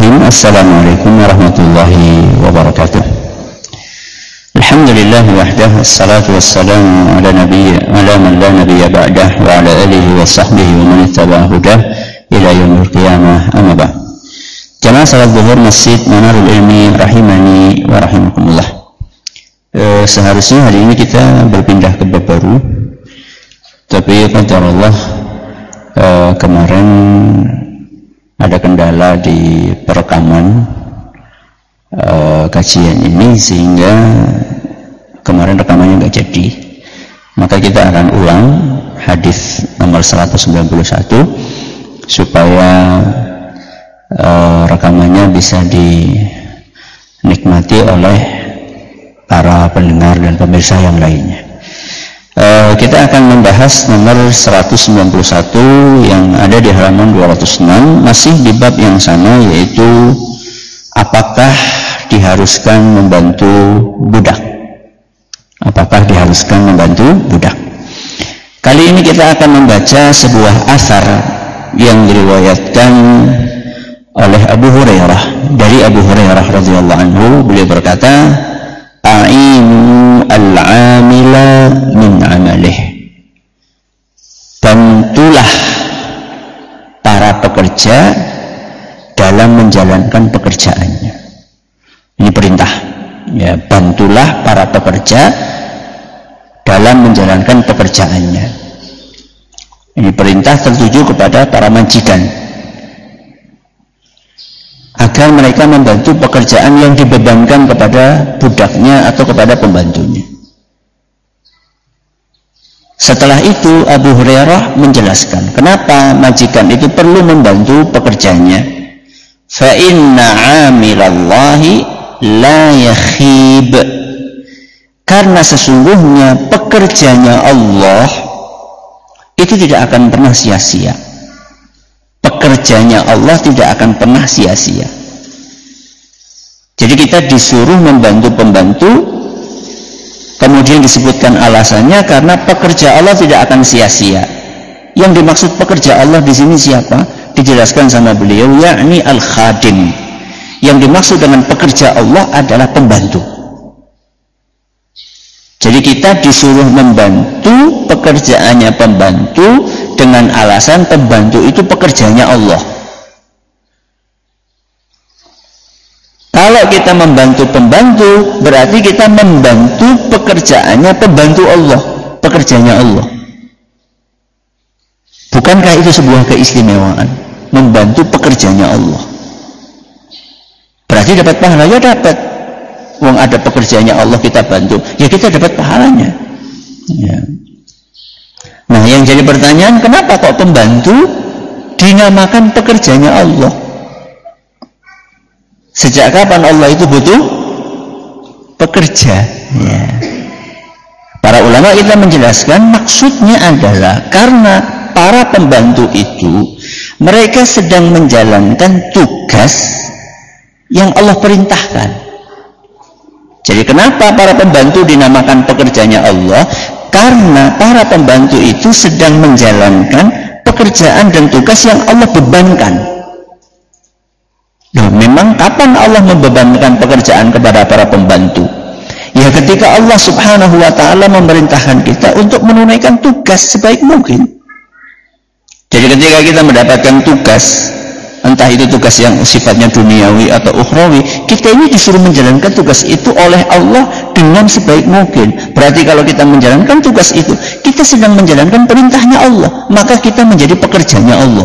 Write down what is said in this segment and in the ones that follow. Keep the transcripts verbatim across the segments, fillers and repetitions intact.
Bismillahirrahmanirrahim. Assalamualaikum warahmatullahi wabarakatuh. Alhamdulillah wahdah, assalatu wassalamu ala nabiyyi ala man la nabiyya ba'dah wa ala alihi wa sahbihi wa man ittaba'a hudah ila yaumil qiyamah, amma ba'd. Jamaah salat zuhur Masjid Manarul Ilmi rahimani wa rahimakumullah. E, seharusnya hari ini kita berpindah ke bab baru, tapi qadarullah e, kemarin ada kendala di perekaman uh, kajian ini sehingga kemarin rekamannya nggak jadi. Maka kita akan ulang hadis nomor seratus sembilan puluh satu supaya uh, rekamannya bisa dinikmati oleh para pendengar dan pemirsa yang lainnya. Uh, kita akan membahas nomor seratus sembilan puluh satu yang ada di halaman dua ratus enam, masih di bab yang sama, yaitu apakah diharuskan membantu budak. Apakah diharuskan membantu budak. Kali ini kita akan membaca sebuah asar yang diriwayatkan oleh Abu Hurairah. Dari Abu Hurairah radhiyallahu anhu, beliau berkata, a'inu al-amila min amalih, bantulah para pekerja dalam menjalankan pekerjaannya. Ini perintah, ya, bantulah para pekerja dalam menjalankan pekerjaannya. Ini perintah tertuju kepada para majikan agar mereka membantu pekerjaan yang dibebankan kepada budaknya atau kepada pembantunya. Setelah itu Abu Hurairah menjelaskan kenapa majikan itu perlu membantu pekerjanya. Fa inna 'amilallahi la yakhib, karena sesungguhnya pekerjanya Allah itu tidak akan pernah sia-sia. Pekerjanya Allah tidak akan pernah sia-sia. Jadi kita disuruh membantu pembantu, kemudian disebutkan alasannya karena pekerja Allah tidak akan sia-sia. Yang dimaksud pekerja Allah di sini siapa? Dijelaskan sama beliau, yakni al-khadim. Yang dimaksud dengan pekerja Allah adalah pembantu. Jadi kita disuruh membantu pekerjaannya pembantu dengan alasan pembantu itu pekerjanya Allah. Kalau kita membantu pembantu, berarti kita membantu pekerjaannya pembantu Allah, pekerjanya Allah. Bukankah itu sebuah keistimewaan? Membantu pekerjanya Allah. Berarti dapat pahala? Ya dapat. Wong ada pekerjaannya Allah kita bantu, ya kita dapat pahalanya. Ya. Nah, yang jadi pertanyaan, kenapa kok pembantu dinamakan pekerjanya Allah? Sejak kapan Allah itu butuh pekerja? Ya. Para ulama kita menjelaskan maksudnya adalah karena para pembantu itu mereka sedang menjalankan tugas yang Allah perintahkan. Jadi kenapa para pembantu dinamakan pekerjanya Allah? Karena para pembantu itu sedang menjalankan pekerjaan dan tugas yang Allah bebankan. Nah, memang kapan Allah membebankan pekerjaan kepada para pembantu? Ya ketika Allah subhanahu wa ta'ala memerintahkan kita untuk menunaikan tugas sebaik mungkin. Jadi ketika kita mendapatkan tugas, entah itu tugas yang sifatnya duniawi atau ukhrawi, kita ini disuruh menjalankan tugas itu oleh Allah dengan sebaik mungkin. Berarti kalau kita menjalankan tugas itu, kita sedang menjalankan perintahnya Allah, maka kita menjadi pekerjanya Allah.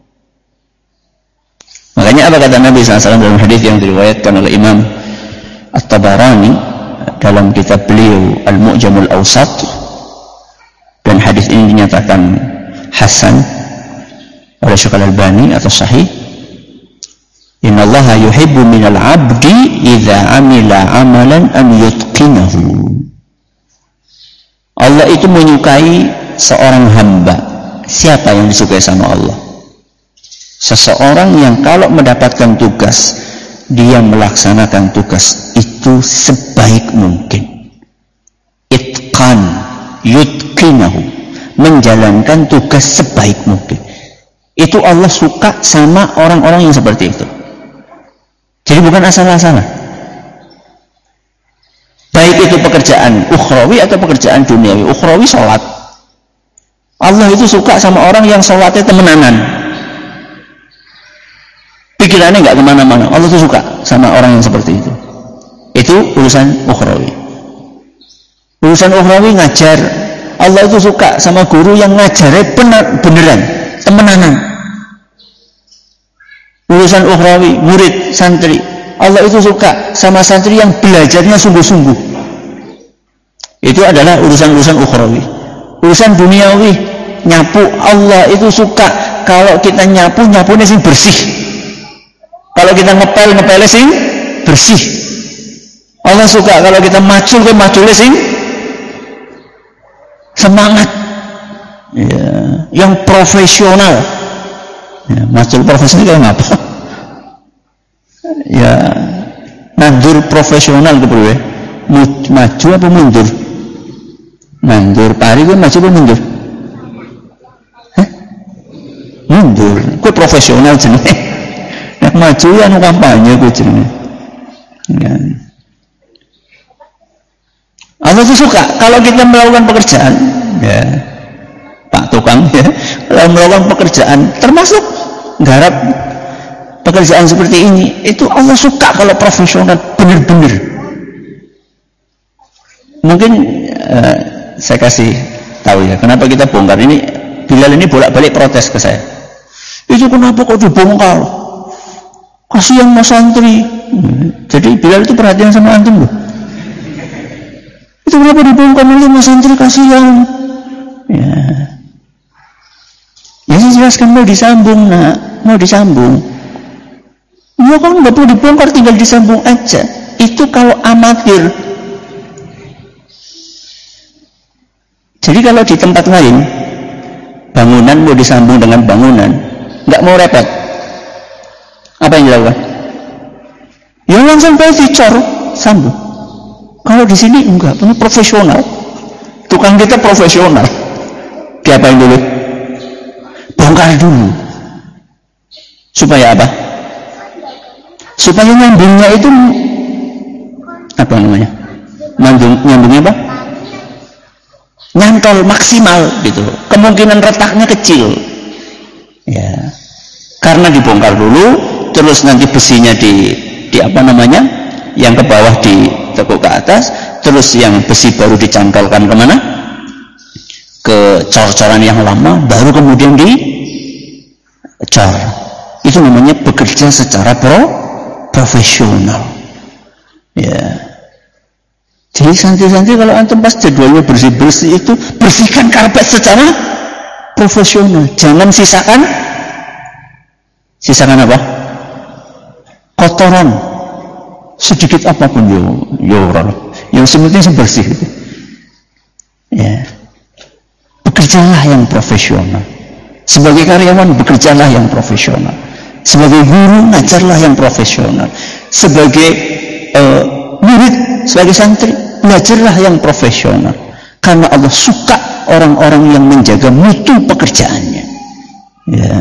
Makanya apa kata Nabi shallallahu alaihi wasallam dalam hadis yang diriwayatkan oleh Imam At-Tabarani dalam kitab beliau Al-Mu'jamul Awsat, dan hadis ini dinyatakan hasan oleh Syekh Al-Albani atau sahih. Innallaha yuhibbu minal abdi idza amila amalan an yutqinahu. Allah itu menyukai seorang hamba. Siapa yang disukai sama Allah? Seseorang yang kalau mendapatkan tugas, dia melaksanakan tugas itu sebaik mungkin. Itqan, yutqinahu, menjalankan tugas sebaik mungkin. Itu Allah suka sama orang-orang yang seperti itu. Jadi bukan asal-asalan. Baik itu pekerjaan ukhrawi atau pekerjaan duniawi. Ukhrawi sholat. Allah itu suka sama orang yang sholatnya temenanan. Pikirannya nggak kemana-mana. Allah itu suka sama orang yang seperti itu. Itu urusan ukhrawi. Urusan ukhrawi ngajar. Allah itu suka sama guru yang ngajarnya benar, beneran, temenanan. Urusan ukhrawi, murid, santri. Allah itu suka sama santri yang belajarnya sungguh-sungguh. Itu adalah urusan-urusan ukhrawi. Urusan duniawi, nyapu, Allah itu suka kalau kita nyapu, nyapunya sing bersih. Kalau kita ngepel, ngepelnya sing bersih. Allah suka kalau kita macul, ke maculnya sing semangat. Ya, yang profesional. Ya, macul profesional kayak ngapa? Ya, nandur profesional ke bro ya. Maju apa mundur? Nandur pari gue maju apa mundur? Hah? Mundur. Gue profesional jenenge. Nek maju ya anu kampanye gue jenenge. Ya. Allah tuh suka kalau kita melakukan pekerjaan, ya Pak Tukang ya, kalau melakukan pekerjaan termasuk garap pekerjaan seperti ini, itu Allah suka kalau profesional benar-benar. Mungkin uh, saya kasih tahu ya, kenapa kita bongkar ini. Bilal ini bolak-balik protes ke saya. Itu kenapa kok dibongkar? Kasihan mas santri. Jadi Bilal itu perhatian sama antum loh. Itu kenapa dibongkar oleh mas santri, kasihan. Ya, ya saya jelaskan mau disambung nak, mau disambung. Ya kan nggak perlu dibongkar, tinggal disambung aja. Itu kalau amatir. Jadi kalau di tempat lain bangunan mau disambung dengan bangunan, nggak mau repot. Apa yang dilakukan? Ya langsung baik dicor, sambung. Kalau di sini enggak, ini profesional. Tukang kita profesional. Diapain dulu? Bongkar dulu. Supaya apa? Supaya nyambungnya itu apa namanya? Nyambung, nyambungnya apa? Nyantol maksimal gitu. Kemungkinan retaknya kecil. Ya. Karena dibongkar dulu, terus nanti besinya di di apa namanya? Yang ke bawah ditekuk ke atas, terus yang besi baru dicantolkan kemana? Ke cor-coran yang lama, baru kemudian dicor. Itu namanya bekerja secara pro profesional. Ya. Jadi santri-santri kalau antum pas jadwalnya bersih-bersih itu bersihkan karpet secara profesional. Jangan sisakan sisakan apa? Kotoran. Sedikit apapun yo yo orang. Yang penting bersih. Ya. Bekerjalah yang profesional. Sebagai karyawan bekerjalah yang profesional. Sebagai guru ngajarlah yang profesional. Sebagai uh, murid, sebagai santri belajarlah yang profesional. Karena Allah suka orang-orang yang menjaga mutu pekerjaannya. Ya.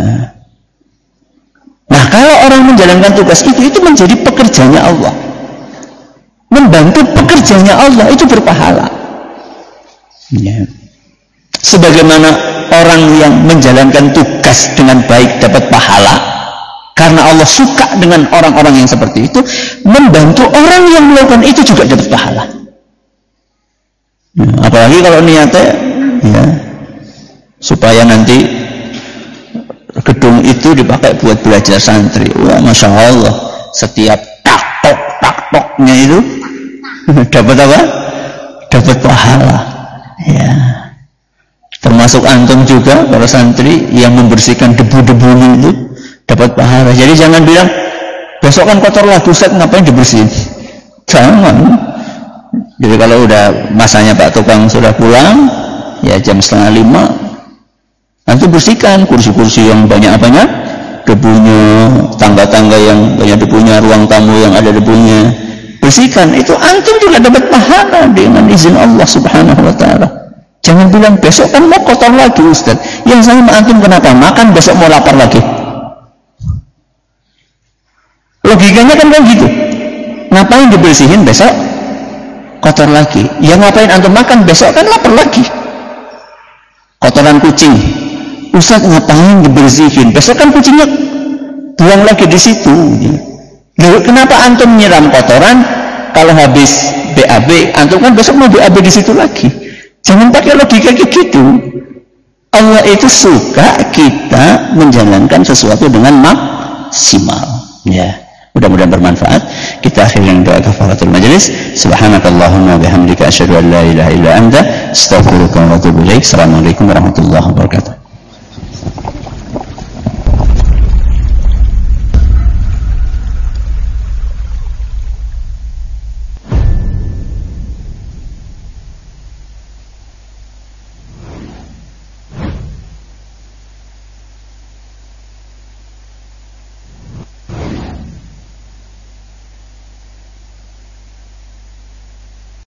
Nah, kalau orang menjalankan tugas itu, itu menjadi pekerjaannya Allah. Membantu pekerjaannya Allah itu berpahala. Ya. Sebagaimana orang yang menjalankan tugas dengan baik dapat pahala, karena Allah suka dengan orang-orang yang seperti itu, membantu orang yang melakukan itu juga dapat pahala. Ya, apalagi kalau niatnya ya supaya nanti gedung itu dipakai buat belajar santri. Wah, masya Allah, setiap taktok taktoknya itu dapat apa? Dapat pahala. Ya. Termasuk antum juga para santri yang membersihkan debu-debunya itu dapat pahala. Jadi jangan bilang besok kan kotor lagi Ustaz, ngapain dibersihin? Jangan. Jadi kalau udah masanya Pak Tukang sudah pulang, ya jam setengah lima, nanti bersihkan kursi-kursi yang banyak apanya, debunya, tangga-tangga yang banyak debunya, ruang tamu yang ada debunya, bersihkan. Itu antum juga dapat pahala dengan izin Allah Subhanahu Wa Taala. Jangan bilang besok kan mau kotor lagi Ustaz. Yang sama antum kenapa? Makan besok mau lapar lagi. Logikanya kan kayak gitu. Ngapain dibersihin besok kotor lagi? Ya ngapain antum makan besok kan lapar lagi. Kotoran kucing, Ustaz ngapain dibersihin? Besok kan kucingnya buang lagi di situ. Lalu kenapa antum nyiram kotoran? Kalau habis B A B, antum kan besok mau B A B di situ lagi. Jangan pakai logika kayak gitu. Allah itu suka kita menjalankan sesuatu dengan maksimal. Ya, mudah-mudahan bermanfaat. Kita akhiri dengan doa kafaratul majelis. Subhanakallahumma bihamdika asyhadu an la ilaha illa anta astaghfiruka wa atubu ilaik. Assalamualaikum warahmatullahi wabarakatuh.